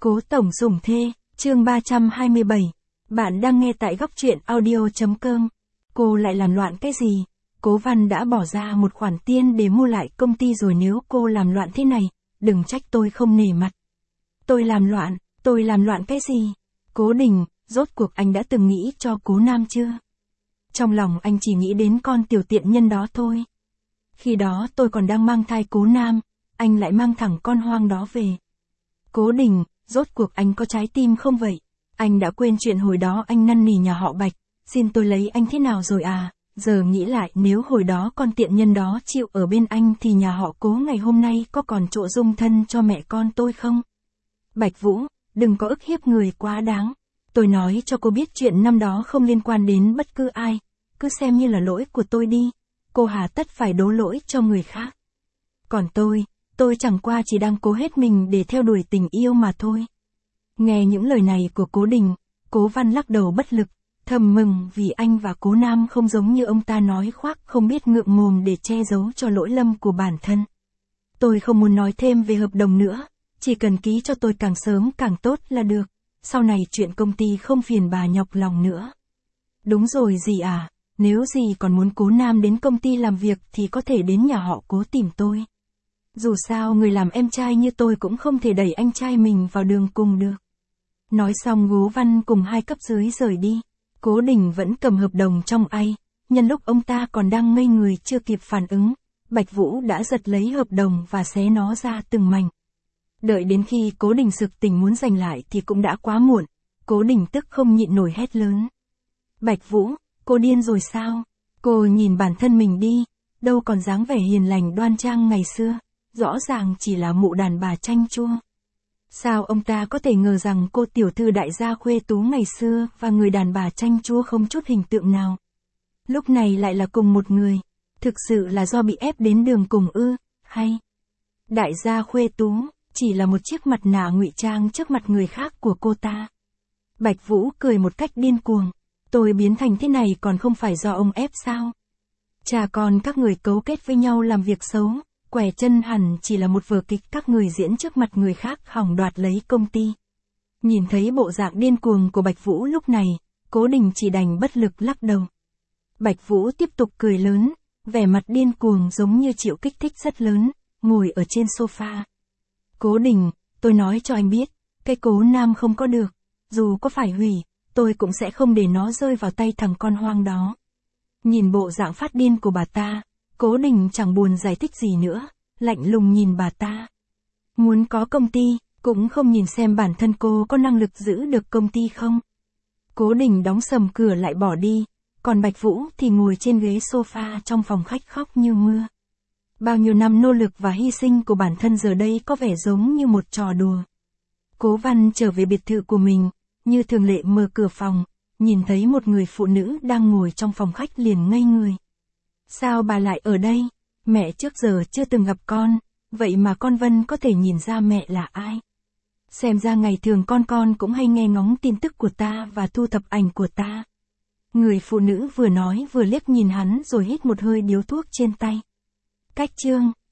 Cố tổng dùng thê, chương 327. Bạn đang nghe tại góc truyện audio.com. Cô lại làm loạn cái gì? Cố Văn đã bỏ ra một khoản tiền để mua lại công ty rồi, nếu cô làm loạn thế này, đừng trách tôi không nể mặt. Tôi làm loạn cái gì? Cố Đình, rốt cuộc anh đã từng nghĩ cho Cố Nam chưa? Trong lòng anh chỉ nghĩ đến con tiểu tiện nhân đó thôi. Khi đó tôi còn đang mang thai Cố Nam, anh lại mang thẳng con hoang đó về. Cố Đình, rốt cuộc anh có trái tim không vậy? Anh đã quên chuyện hồi đó anh năn nỉ nhà họ Bạch, xin tôi lấy anh thế nào rồi à? Giờ nghĩ lại, nếu hồi đó con tiện nhân đó chịu ở bên anh thì nhà họ Cố ngày hôm nay có còn chỗ dung thân cho mẹ con tôi không? Bạch Vũ, đừng có ức hiếp người quá đáng. Tôi nói cho cô biết chuyện năm đó không liên quan đến bất cứ ai, cứ xem như là lỗi của tôi đi. Cô hà tất phải đổ lỗi cho người khác. Còn tôi chẳng qua chỉ đang cố hết mình để theo đuổi tình yêu mà thôi. Nghe những lời này của Cố Đình, Cố Văn lắc đầu bất lực, thầm mừng vì anh và Cố Nam không giống như ông ta nói khoác không biết ngượng mồm để che giấu cho lỗi lầm của bản thân. Tôi không muốn nói thêm về hợp đồng nữa, chỉ cần ký cho tôi càng sớm càng tốt là được, sau này chuyện công ty không phiền bà nhọc lòng nữa. Đúng rồi dì à, nếu dì còn muốn Cố Nam đến công ty làm việc thì có thể đến nhà họ Cố tìm tôi. Dù sao người làm em trai như tôi cũng không thể đẩy anh trai mình vào đường cùng được. Nói xong Cố Văn cùng hai cấp dưới rời đi. Cố Đình vẫn cầm hợp đồng trong tay, nhân lúc ông ta còn đang ngây người chưa kịp phản ứng, Bạch Vũ đã giật lấy hợp đồng và xé nó ra từng mảnh. Đợi đến khi Cố Đình sực tỉnh muốn giành lại thì cũng đã quá muộn. Cố Đình tức không nhịn nổi hét lớn. Bạch Vũ, cô điên rồi sao? Cô nhìn bản thân mình đi, đâu còn dáng vẻ hiền lành đoan trang ngày xưa, rõ ràng chỉ là mụ đàn bà chanh chua. Sao ông ta có thể ngờ rằng cô tiểu thư đại gia khuê tú ngày xưa và người đàn bà chanh chua không chút hình tượng nào lúc này lại là cùng một người? Thực sự là do bị ép đến đường cùng ư, hay đại gia khuê tú chỉ là một chiếc mặt nạ ngụy trang trước mặt người khác của cô ta? Bạch Vũ cười một cách điên cuồng. Tôi biến thành thế này còn không phải do ông ép sao? Cha con các người cấu kết với nhau làm việc xấu, quẻ chân hẳn chỉ là một vở kịch các người diễn trước mặt người khác hỏng đoạt lấy công ty. Nhìn thấy bộ dạng điên cuồng của Bạch Vũ lúc này, Cố Đình chỉ đành bất lực lắc đầu. Bạch Vũ tiếp tục cười lớn, vẻ mặt điên cuồng giống như chịu kích thích rất lớn, ngồi ở trên sofa. Cố Đình, tôi nói cho anh biết, cái Cố Nam không có được, dù có phải hủy, tôi cũng sẽ không để nó rơi vào tay thằng con hoang đó. Nhìn bộ dạng phát điên của bà ta, Cố Đình chẳng buồn giải thích gì nữa, lạnh lùng nhìn bà ta. Muốn có công ty, cũng không nhìn xem bản thân cô có năng lực giữ được công ty không. Cố Đình đóng sầm cửa lại bỏ đi, còn Bạch Vũ thì ngồi trên ghế sofa trong phòng khách khóc như mưa. Bao nhiêu năm nỗ lực và hy sinh của bản thân giờ đây có vẻ giống như một trò đùa. Cố Văn trở về biệt thự của mình, như thường lệ mở cửa phòng, nhìn thấy một người phụ nữ đang ngồi trong phòng khách liền ngây người. Sao bà lại ở đây? Mẹ trước giờ chưa từng gặp con, vậy mà con Vân có thể nhìn ra mẹ là ai? Xem ra ngày thường con cũng hay nghe ngóng tin tức của ta và thu thập ảnh của ta. Người phụ nữ vừa nói vừa liếc nhìn hắn rồi hít một hơi điếu thuốc trên tay. Cách chương